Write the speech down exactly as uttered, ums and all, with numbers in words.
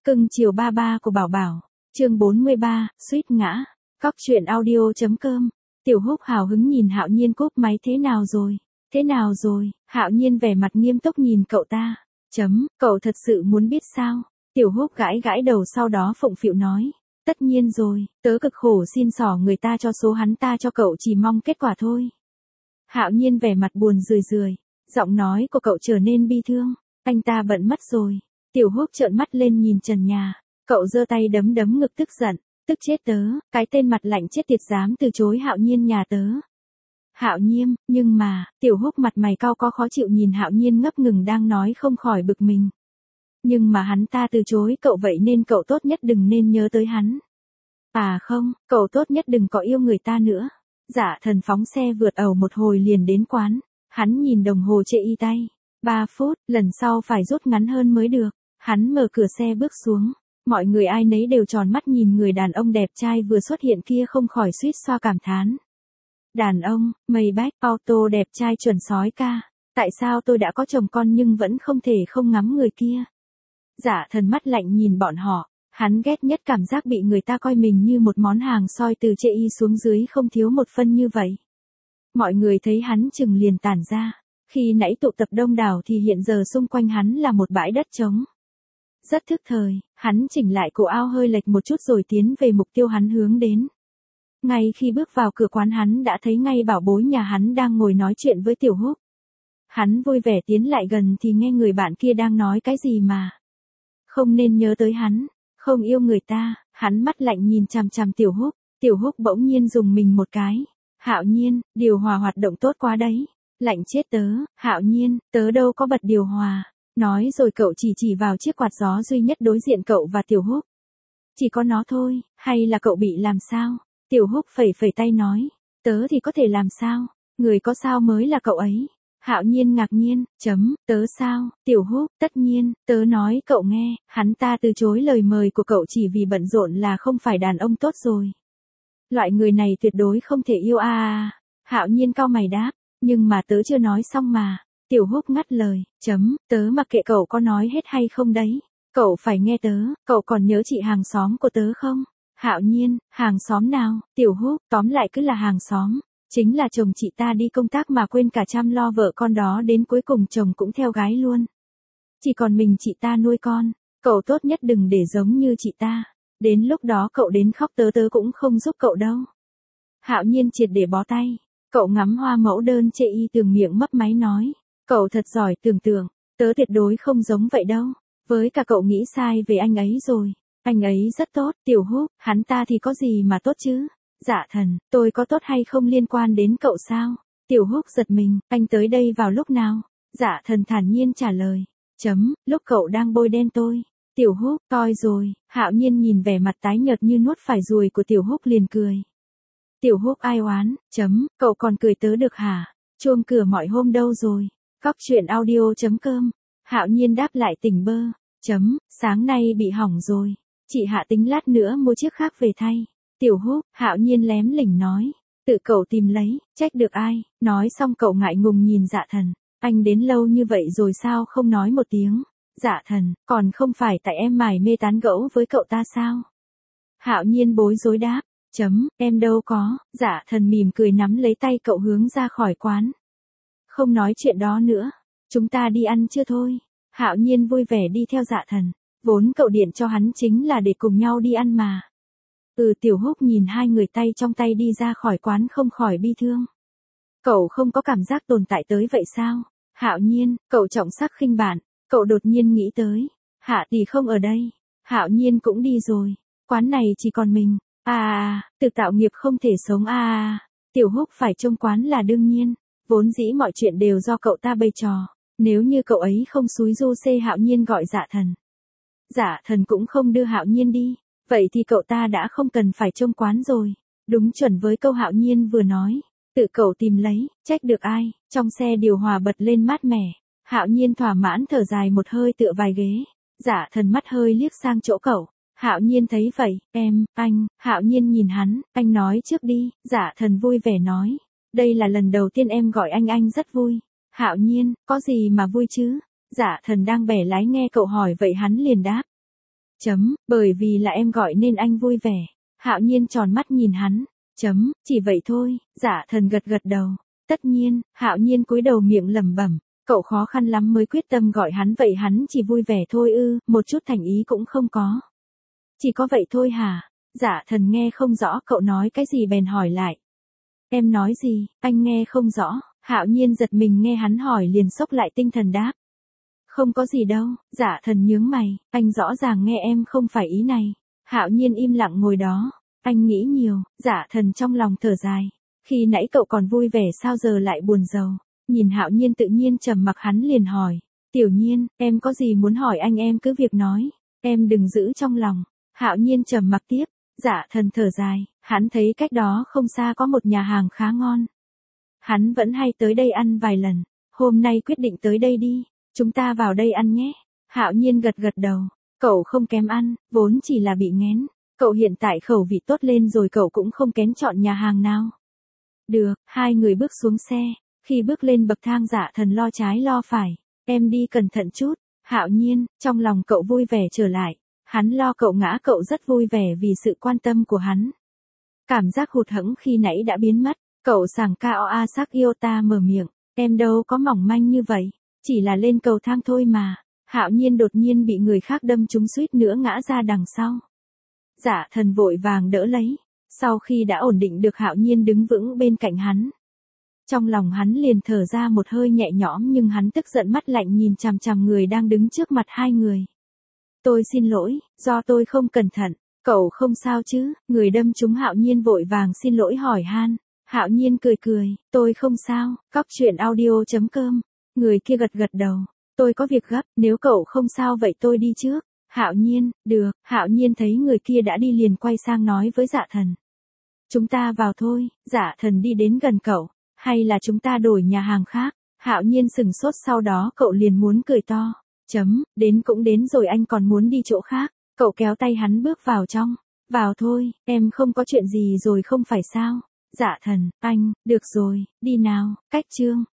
Cưng chiều ba ba của Bảo Bảo, chương bốn mươi ba, suýt ngã. Cóc truyện audio.com. Tiểu Húc hào hứng nhìn Hạo Nhiên cúp máy. Thế nào rồi? Thế nào rồi? Hạo Nhiên vẻ mặt nghiêm túc nhìn cậu ta. Chấm, cậu thật sự muốn biết sao? Tiểu Húc gãi gãi đầu sau đó phụng phịu nói. Tất nhiên rồi, tớ cực khổ xin xỏ người ta cho số hắn ta cho cậu chỉ mong kết quả thôi. Hạo Nhiên vẻ mặt buồn rười rười, giọng nói của cậu trở nên bi thương. Anh ta bận mất rồi. Tiểu Húc trợn mắt lên nhìn trần nhà. Cậu giơ tay đấm đấm ngực tức giận. Tức chết tớ, cái tên mặt lạnh chết tiệt dám từ chối Hạo Nhiên nhà tớ. Hạo Nhiên, nhưng mà, Tiểu Húc mặt mày cau có khó chịu nhìn Hạo Nhiên ngấp ngừng đang nói không khỏi bực mình. Nhưng mà hắn ta từ chối cậu vậy nên cậu tốt nhất đừng nên nhớ tới hắn. À không, cậu tốt nhất đừng có yêu người ta nữa. Dạ Thần phóng xe vượt ẩu một hồi liền đến quán. Hắn nhìn đồng hồ chê y tay. Ba phút, lần sau phải rút ngắn hơn mới được. Hắn mở cửa xe bước xuống. Mọi người ai nấy đều tròn mắt nhìn người đàn ông đẹp trai vừa xuất hiện kia không khỏi suýt xoa cảm thán. Đàn ông, Maybach, auto đẹp trai chuẩn sói ca. Tại sao tôi đã có chồng con nhưng vẫn không thể không ngắm người kia? Dạ Thần mắt lạnh nhìn bọn họ. Hắn ghét nhất cảm giác bị người ta coi mình như một món hàng soi từ chê y xuống dưới không thiếu một phân như vậy. Mọi người thấy hắn chừng liền tản ra. Khi nãy tụ tập đông đảo thì hiện giờ xung quanh hắn là một bãi đất trống. Rất thức thời, hắn chỉnh lại cổ áo hơi lệch một chút rồi tiến về mục tiêu hắn hướng đến. Ngay khi bước vào cửa quán hắn đã thấy ngay bảo bối nhà hắn đang ngồi nói chuyện với Tiểu Húc. Hắn vui vẻ tiến lại gần thì nghe người bạn kia đang nói cái gì mà. Không nên nhớ tới hắn, không yêu người ta, hắn mắt lạnh nhìn chằm chằm Tiểu Húc. Tiểu Húc bỗng nhiên dùng mình một cái. Hạo Nhiên, điều hòa hoạt động tốt quá đấy. Lạnh chết tớ, Hạo Nhiên, tớ đâu có bật điều hòa. Nói rồi cậu chỉ chỉ vào chiếc quạt gió duy nhất đối diện cậu và Tiểu Húc. Chỉ có nó thôi, hay là cậu bị làm sao? Tiểu Húc phẩy phẩy tay nói. Tớ thì có thể làm sao? Người có sao mới là cậu ấy. Hạo Nhiên ngạc nhiên, chấm, tớ sao? Tiểu Húc, tất nhiên, tớ nói cậu nghe, hắn ta từ chối lời mời của cậu chỉ vì bận rộn là không phải đàn ông tốt rồi. Loại người này tuyệt đối không thể yêu a à. Hạo Nhiên cau mày đáp, nhưng mà tớ chưa nói xong mà. Tiểu Húc ngắt lời, chấm, tớ mặc kệ cậu có nói hết hay không đấy. Cậu phải nghe tớ, cậu còn nhớ chị hàng xóm của tớ không? Hạo Nhiên, hàng xóm nào? Tiểu Húc, tóm lại cứ là hàng xóm. Chính là chồng chị ta đi công tác mà quên cả chăm lo vợ con đó đến cuối cùng chồng cũng theo gái luôn. Chỉ còn mình chị ta nuôi con, cậu tốt nhất đừng để giống như chị ta. Đến lúc đó cậu đến khóc tớ tớ cũng không giúp cậu đâu. Hạo Nhiên triệt để bó tay, cậu ngắm hoa mẫu đơn chê y tường miệng mấp máy nói. Cậu thật giỏi tưởng tượng, tớ tuyệt đối không giống vậy đâu. Với cả cậu nghĩ sai về anh ấy rồi. Anh ấy rất tốt, Tiểu Húc, hắn ta thì có gì mà tốt chứ? Dạ Thần, tôi có tốt hay không liên quan đến cậu sao? Tiểu Húc giật mình, anh tới đây vào lúc nào? Dạ Thần thản nhiên trả lời. Chấm, lúc cậu đang bôi đen tôi. Tiểu Húc, coi rồi. Hạo Nhiên nhìn vẻ mặt tái nhợt như nuốt phải ruồi của Tiểu Húc liền cười. Tiểu Húc ai oán, chấm, cậu còn cười tớ được hả? Chuông cửa mọi hôm đâu rồi? Cóc truyện audio.com. Hạo Nhiên đáp lại tỉnh bơ. Chấm, sáng nay bị hỏng rồi. Chị Hạ tính lát nữa mua chiếc khác về thay. Tiểu Húc, Hạo Nhiên lém lỉnh nói. Tự cậu tìm lấy, trách được ai? Nói xong cậu ngại ngùng nhìn Dạ Thần. Anh đến lâu như vậy rồi sao không nói một tiếng? Dạ Thần, còn không phải tại em mải mê tán gẫu với cậu ta sao? Hạo Nhiên bối rối đáp. Chấm, em đâu có. Dạ Thần mỉm cười nắm lấy tay cậu hướng ra khỏi quán. Không nói chuyện đó nữa. Chúng ta đi ăn chưa thôi? Hạo Nhiên vui vẻ đi theo Dạ Thần. Vốn cậu điện cho hắn chính là để cùng nhau đi ăn mà. Ừ Tiểu Húc nhìn hai người tay trong tay đi ra khỏi quán không khỏi bi thương. Cậu không có cảm giác tồn tại tới vậy sao? Hạo Nhiên, cậu trọng sắc khinh bạn. Cậu đột nhiên nghĩ tới. Hạ tỷ không ở đây. Hạo Nhiên cũng đi rồi. Quán này chỉ còn mình. À à, tự tạo nghiệp không thể sống à à. Tiểu Húc phải trông quán là đương nhiên. Vốn dĩ mọi chuyện đều do cậu ta bày trò. Nếu như cậu ấy không xúi du xê Hạo Nhiên gọi Dạ Thần. Dạ Thần cũng không đưa Hạo Nhiên đi. Vậy thì cậu ta đã không cần phải trông quán rồi. Đúng chuẩn với câu Hạo Nhiên vừa nói. Tự cậu tìm lấy, trách được ai? Trong xe điều hòa bật lên mát mẻ. Hạo Nhiên thỏa mãn thở dài một hơi tựa vài ghế. Dạ Thần mắt hơi liếc sang chỗ cậu. Hạo Nhiên thấy vậy, em, anh. Hạo Nhiên nhìn hắn, anh nói trước đi. Dạ Thần vui vẻ nói. Đây là lần đầu tiên em gọi anh anh rất vui. Hạo Nhiên, có gì mà vui chứ? Dạ Thần đang bẻ lái nghe cậu hỏi vậy hắn liền đáp. Chấm, bởi vì là em gọi nên anh vui vẻ. Hạo Nhiên tròn mắt nhìn hắn. Chấm, chỉ vậy thôi. Dạ Thần gật gật đầu. Tất nhiên. Hạo Nhiên cúi đầu miệng lẩm bẩm. Cậu khó khăn lắm mới quyết tâm gọi hắn vậy hắn chỉ vui vẻ thôi ư, một chút thành ý cũng không có. Chỉ có vậy thôi hả? Dạ Thần nghe không rõ cậu nói cái gì bèn hỏi lại. Em nói gì, anh nghe không rõ. Hạo Nhiên giật mình nghe hắn hỏi liền xốc lại tinh thần đáp. Không có gì đâu. Dạ Thần nhướng mày, anh rõ ràng nghe em không phải ý này. Hạo Nhiên im lặng ngồi đó. Anh nghĩ nhiều. Dạ Thần trong lòng thở dài. Khi nãy cậu còn vui vẻ sao giờ lại buồn rầu. Nhìn Hạo Nhiên tự nhiên trầm mặc hắn liền hỏi. Tiểu Nhiên, em có gì muốn hỏi anh em cứ việc nói. Em đừng giữ trong lòng. Hạo Nhiên trầm mặc tiếp. Dạ Thần thở dài. Hắn thấy cách đó không xa có một nhà hàng khá ngon. Hắn vẫn hay tới đây ăn vài lần. Hôm nay quyết định tới đây đi. Chúng ta vào đây ăn nhé. Hạo Nhiên gật gật đầu. Cậu không kém ăn, vốn chỉ là bị nghén. Cậu hiện tại khẩu vị tốt lên rồi cậu cũng không kén chọn nhà hàng nào. Được, hai người bước xuống xe. Khi bước lên bậc thang Dạ Thần lo trái lo phải. Em đi cẩn thận chút. Hạo Nhiên, trong lòng cậu vui vẻ trở lại. Hắn lo cậu ngã cậu rất vui vẻ vì sự quan tâm của hắn. Cảm giác hụt hẫng khi nãy đã biến mất. Cậu sảng cao a sắc yêu ta mở miệng. Em đâu có mỏng manh như vậy. Chỉ là lên cầu thang thôi mà. Hạo Nhiên đột nhiên bị người khác đâm trúng suýt nữa ngã ra đằng sau. Dạ Thần vội vàng đỡ lấy. Sau khi đã ổn định được Hạo Nhiên đứng vững bên cạnh hắn. Trong lòng hắn liền thở ra một hơi nhẹ nhõm nhưng hắn tức giận mắt lạnh nhìn chằm chằm người đang đứng trước mặt hai người. Tôi xin lỗi, do tôi không cẩn thận. Cậu không sao chứ? Người đâm trúng Hạo Nhiên vội vàng xin lỗi hỏi han. Hạo Nhiên cười cười, tôi không sao. Cóc truyện audio chấm com. Người kia gật gật đầu. Tôi có việc gấp, nếu cậu không sao vậy tôi đi trước. Hạo Nhiên, được. Hạo Nhiên thấy người kia đã đi liền quay sang nói với Dạ Thần. Chúng ta vào thôi. Dạ Thần đi đến gần cậu. Hay là chúng ta đổi nhà hàng khác? Hạo Nhiên sừng sốt sau đó cậu liền muốn cười to. Chấm, đến cũng đến rồi anh còn muốn đi chỗ khác. Cậu kéo tay hắn bước vào trong. Vào thôi, em không có chuyện gì rồi không phải sao? Dạ Thần, anh, được rồi, đi nào, cách chương.